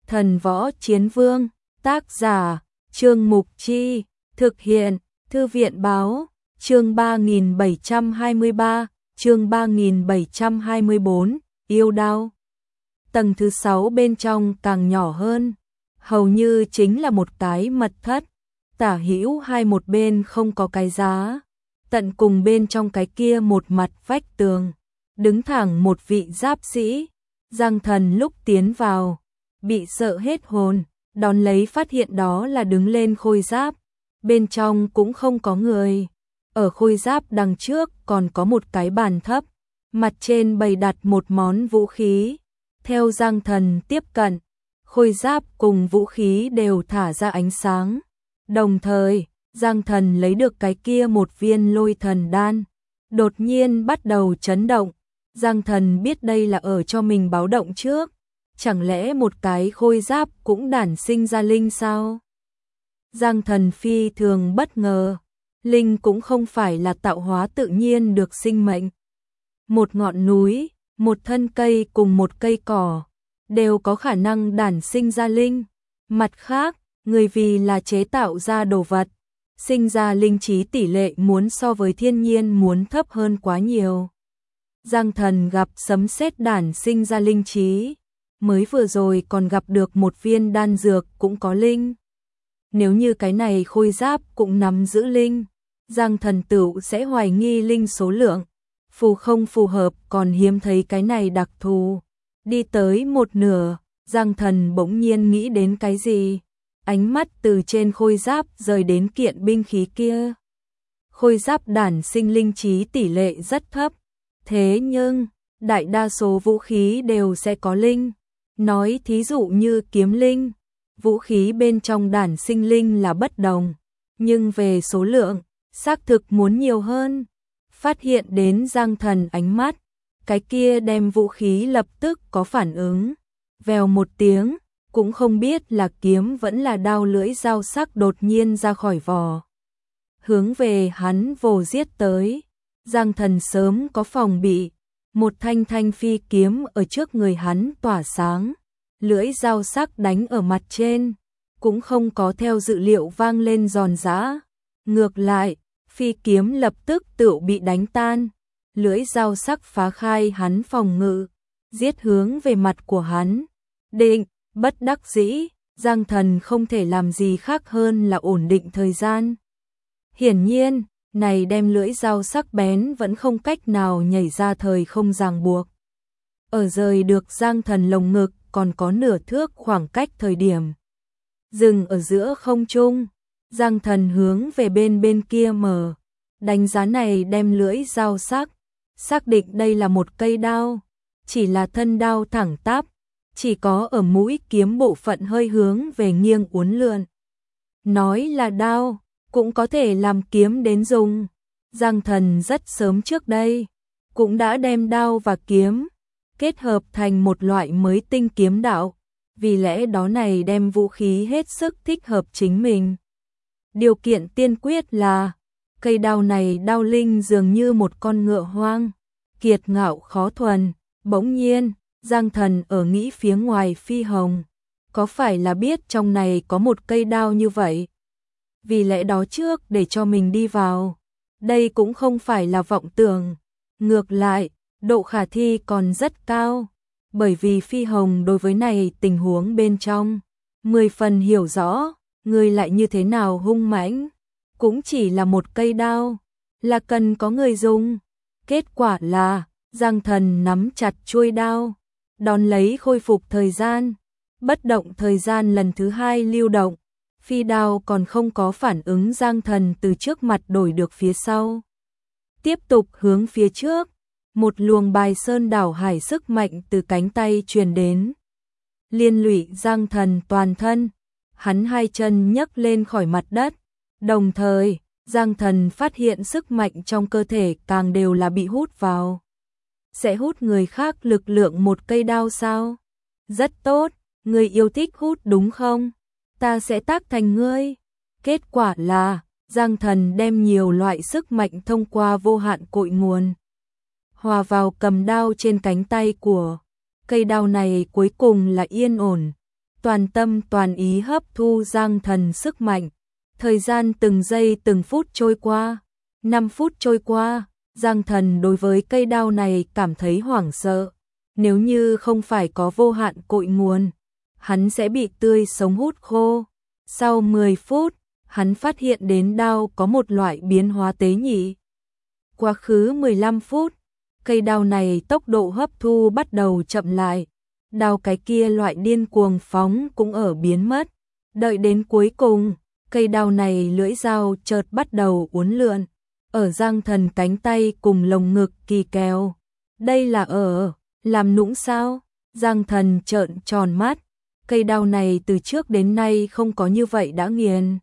Thần Võ Chiến Vương, tác giả, Trương Mục Chi, thực hiện, Thư viện Báo, chương 3723, chương 3724, yêu đao. Tầng thứ 6 bên trong càng nhỏ hơn, hầu như chính là một cái mật thất, tả hữu hai một bên không có cái giá, tận cùng bên trong cái kia một mặt vách tường, đứng thẳng một vị giáp sĩ. Giang Thần lúc tiến vào, bị sợ hết hồn, đón lấy phát hiện đó là đứng lên khôi giáp, bên trong cũng không có người. Ở khôi giáp đằng trước còn có một cái bàn thấp, mặt trên bày đặt một món vũ khí. Theo Giang Thần tiếp cận, khôi giáp cùng vũ khí đều thả ra ánh sáng. Đồng thời, Giang Thần lấy được cái kia một viên lôi thần đan, đột nhiên bắt đầu chấn động. Giang Thần biết đây là ở cho mình báo động trước, chẳng lẽ một cái khôi giáp cũng đản sinh ra linh sao? Giang Thần phi thường bất ngờ, linh cũng không phải là tạo hóa tự nhiên được sinh mệnh. Một ngọn núi, một thân cây cùng một cây cỏ đều có khả năng đản sinh ra linh. Mặt khác, người vì là chế tạo ra đồ vật, sinh ra linh trí tỷ lệ muốn so với thiên nhiên muốn thấp hơn quá nhiều. Giang Thần gặp sấm sét đản sinh ra linh trí, mới vừa rồi còn gặp được một viên đan dược cũng có linh. Nếu như cái này khôi giáp cũng nắm giữ linh, Giang Thần tựu sẽ hoài nghi linh số lượng phù không phù hợp, còn hiếm thấy cái này đặc thù. Đi tới một nửa, Giang Thần bỗng nhiên nghĩ đến cái gì, ánh mắt từ trên khôi giáp rời đến kiện binh khí kia. Khôi giáp đản sinh linh trí tỷ lệ rất thấp, thế nhưng đại đa số vũ khí đều sẽ có linh. Nói thí dụ như kiếm linh, vũ khí bên trong đản sinh linh là bất đồng, nhưng về số lượng, xác thực muốn nhiều hơn. Phát hiện đến Giang Thần ánh mắt, cái kia đem vũ khí lập tức có phản ứng. Vèo một tiếng, cũng không biết là kiếm vẫn là đao, lưỡi dao sắc đột nhiên ra khỏi vỏ, hướng về hắn vồ giết tới. Giang Thần sớm có phòng bị, một thanh thanh phi kiếm ở trước người hắn tỏa sáng, lưỡi dao sắc đánh ở mặt trên, cũng không có theo dự liệu vang lên giòn giã. Ngược lại, phi kiếm lập tức tự bị đánh tan, lưỡi dao sắc phá khai hắn phòng ngự, giết hướng về mặt của hắn. Định, bất đắc dĩ, Giang Thần không thể làm gì khác hơn là ổn định thời gian. Hiển nhiên, này đem lưỡi dao sắc bén vẫn không cách nào nhảy ra thời không ràng buộc. Ở rời được Giang Thần lồng ngực còn có nửa thước khoảng cách thời điểm, dừng ở giữa không trung, Giang Thần hướng về bên kia mở, đánh giá này đem lưỡi dao sắc, xác định đây là một cây đao, chỉ là thân đao thẳng tắp, chỉ có ở mũi kiếm bộ phận hơi hướng về nghiêng uốn lượn. Nói là đao, cũng có thể làm kiếm đến dùng. Giang Thần rất sớm trước đây cũng đã đem đao và kiếm kết hợp thành một loại mới tinh kiếm đạo, vì lẽ đó này đem vũ khí hết sức thích hợp chính mình. Điều kiện tiên quyết là cây đao này đao linh dường như một con ngựa hoang, kiệt ngạo khó thuần. Bỗng nhiên, Giang Thần ở nghĩ phía ngoài phi hồng, có phải là biết trong này có một cây đao như vậy? Vì lẽ đó trước để cho mình đi vào, đây cũng không phải là vọng tưởng. Ngược lại, độ khả thi còn rất cao, bởi vì phi hồng đối với này tình huống bên trong 10 phần hiểu rõ, người lại như thế nào hung mãnh, cũng chỉ là một cây đao, là cần có người dùng. Kết quả là, Giang Thần nắm chặt chuôi đao, đón lấy khôi phục thời gian, bất động thời gian lần thứ 2 lưu động, phi đao còn không có phản ứng. Giang Thần từ trước mặt đổi được phía sau, tiếp tục hướng phía trước, một luồng bài sơn đảo hải sức mạnh từ cánh tay truyền đến, liên lụy Giang Thần toàn thân, hắn hai chân nhấc lên khỏi mặt đất, đồng thời Giang Thần phát hiện sức mạnh trong cơ thể càng đều là bị hút vào. Sẽ hút người khác lực lượng một cây đao sao? Rất tốt, người yêu thích hút đúng không? Ta sẽ tác thành ngươi. Kết quả là, Giang Thần đem nhiều loại sức mạnh thông qua vô hạn cội nguồn hòa vào cầm đao trên cánh tay của cây đao này, cuối cùng là yên ổn, toàn tâm toàn ý hấp thu Giang Thần sức mạnh. Thời gian từng giây từng phút trôi qua, 5 phút trôi qua, Giang Thần đối với cây đao này cảm thấy hoảng sợ. Nếu như không phải có vô hạn cội nguồn, hắn sẽ bị tươi sống hút khô. Sau 10 phút, hắn phát hiện đến đao có một loại biến hóa tế nhị. Quá khứ 15 phút, cây đao này tốc độ hấp thu bắt đầu chậm lại. Đao cái kia loại điên cuồng phóng cũng ở biến mất. Đợi đến cuối cùng, cây đao này lưỡi dao chợt bắt đầu uốn lượn. Ở Giang Thần cánh tay cùng lồng ngực kỳ kèo. Đây là làm nũng sao? Giang Thần trợn tròn mắt. Cây đao này từ trước đến nay không có như vậy đã nghiền.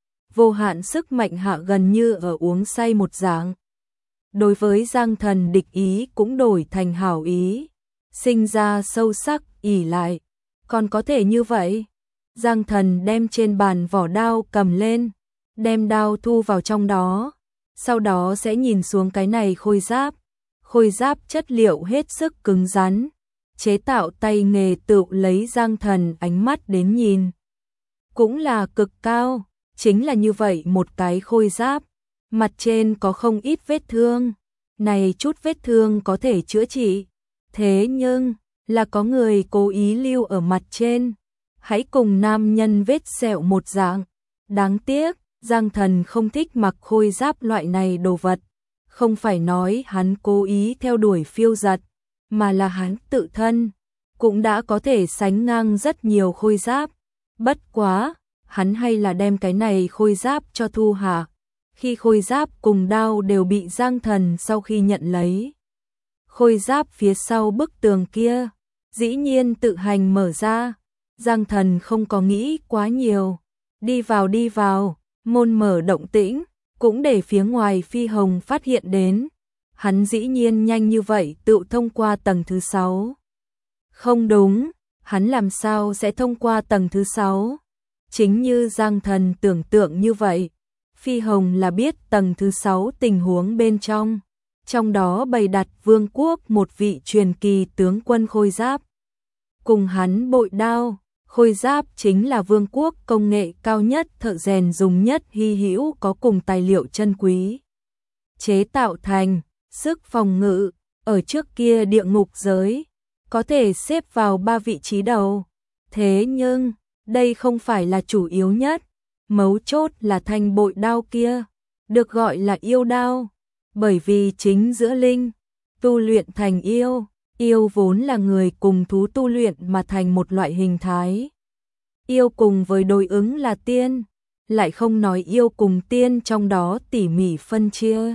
Vô hạn sức mạnh hạ gần như ở uống say một dạng. Đối với Giang Thần địch ý cũng đổi thành hảo ý. Sinh ra sâu sắc, ỉ lại. Còn có thể như vậy? Giang Thần đem trên bàn vỏ đao cầm lên. Đem đao thu vào trong đó. Sau đó sẽ nhìn xuống cái này khôi giáp. Khôi giáp chất liệu hết sức cứng rắn. Chế tạo tay nghề tự lấy Giang Thần ánh mắt đến nhìn. Cũng là cực cao. Chính là như vậy một cái khôi giáp. Mặt trên có không ít vết thương. Này chút vết thương có thể chữa trị. Thế nhưng, là có người cố ý lưu ở mặt trên. Hãy cùng nam nhân vết sẹo một dạng. Đáng tiếc, Giang Thần không thích mặc khôi giáp loại này đồ vật. Không phải nói hắn cố ý theo đuổi phiêu giật, mà là hắn tự thân cũng đã có thể sánh ngang rất nhiều khôi giáp. Bất quá, hắn hay là đem cái này khôi giáp cho thu hạ. Khi khôi giáp cùng đao đều bị Giang Thần sau khi nhận lấy. Khôi giáp phía sau bức tường kia, dĩ nhiên tự hành mở ra. Giang Thần không có nghĩ quá nhiều. Đi vào, môn mở động tĩnh, cũng để phía ngoài Phi Hồng phát hiện đến. Hắn dĩ nhiên nhanh như vậy tự thông qua tầng thứ 6. Không đúng, hắn làm sao sẽ thông qua tầng thứ 6? Chính như Giang Thần tưởng tượng như vậy. Phi Hồng là biết tầng thứ 6 tình huống bên trong. Trong đó bày đặt vương quốc một vị truyền kỳ tướng quân khôi giáp. Cùng hắn bội đao, khôi giáp chính là vương quốc công nghệ cao nhất thợ rèn dùng nhất hy hữu có cùng tài liệu chân quý. Chế tạo thành, sức phòng ngự, ở trước kia địa ngục giới, có thể xếp vào 3 vị trí đầu. Thế nhưng, đây không phải là chủ yếu nhất. Mấu chốt là thanh bội đao kia, được gọi là yêu đao. Bởi vì chính giữa linh, tu luyện thành yêu. Yêu vốn là người cùng thú tu luyện mà thành một loại hình thái. Yêu cùng với đối ứng là tiên, lại không nói yêu cùng tiên trong đó tỉ mỉ phân chia.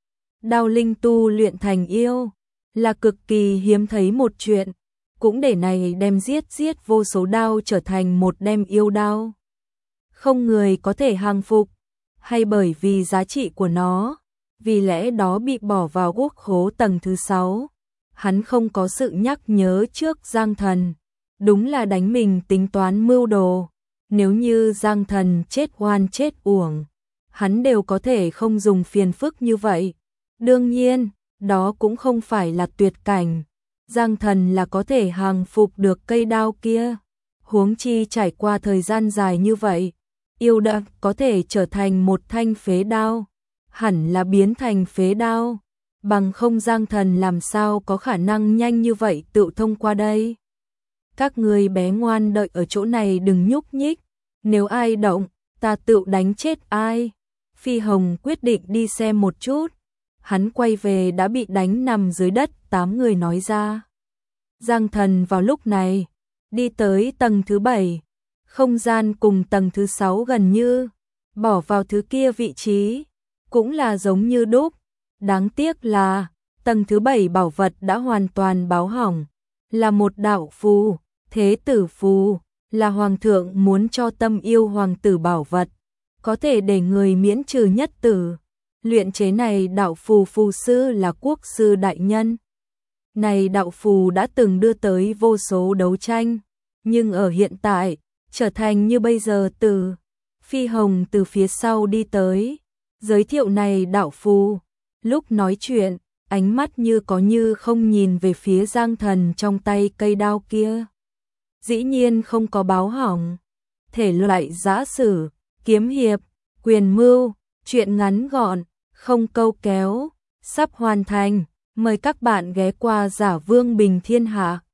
Đao linh tu luyện thành yêu, là cực kỳ hiếm thấy một chuyện, cũng để này đem giết vô số đao trở thành một đem yêu đao. Không người có thể hàng phục, hay bởi vì giá trị của nó, vì lẽ đó bị bỏ vào quốc khố tầng thứ 6. Hắn không có sự nhắc nhớ trước Giang Thần, đúng là đánh mình tính toán mưu đồ. Nếu như Giang Thần chết oan chết uổng, hắn đều có thể không dùng phiền phức như vậy. Đương nhiên, đó cũng không phải là tuyệt cảnh. Giang Thần là có thể hàng phục được cây đao kia. Huống chi trải qua thời gian dài như vậy, yêu đã có thể trở thành một thanh phế đao. Hẳn là biến thành phế đao. Bằng không Giang Thần làm sao có khả năng nhanh như vậy tự thông qua đây. Các người bé ngoan đợi ở chỗ này đừng nhúc nhích. Nếu ai động, ta tự đánh chết ai. Phi Hồng quyết định đi xem một chút. Hắn quay về đã bị đánh nằm dưới đất 8 người nói ra. Giang Thần vào lúc này, đi tới tầng thứ 7. Không gian cùng tầng thứ 6 gần như, bỏ vào thứ kia vị trí, cũng là giống như đúc. Đáng tiếc là, tầng thứ 7 bảo vật đã hoàn toàn báo hỏng. Là một đạo phù, thế tử phù, là hoàng thượng muốn cho tâm yêu hoàng tử bảo vật. Có thể để người miễn trừ nhất tử. Luyện chế này đạo phù phù sư là quốc sư đại nhân. Này đạo phù đã từng đưa tới vô số đấu tranh, nhưng ở hiện tại, trở thành như bây giờ từ. Phi Hồng từ phía sau đi tới, giới thiệu này đạo phù. Lúc nói chuyện, ánh mắt như có như không nhìn về phía Giang Thần trong tay cây đao kia. dĩ nhiên không có báo hỏng. Thể loại giã sử, kiếm hiệp, quyền mưu, truyện ngắn gọn, không câu kéo, sắp hoàn thành. Mời các bạn ghé qua Giả Vương Bình Thiên Hạ.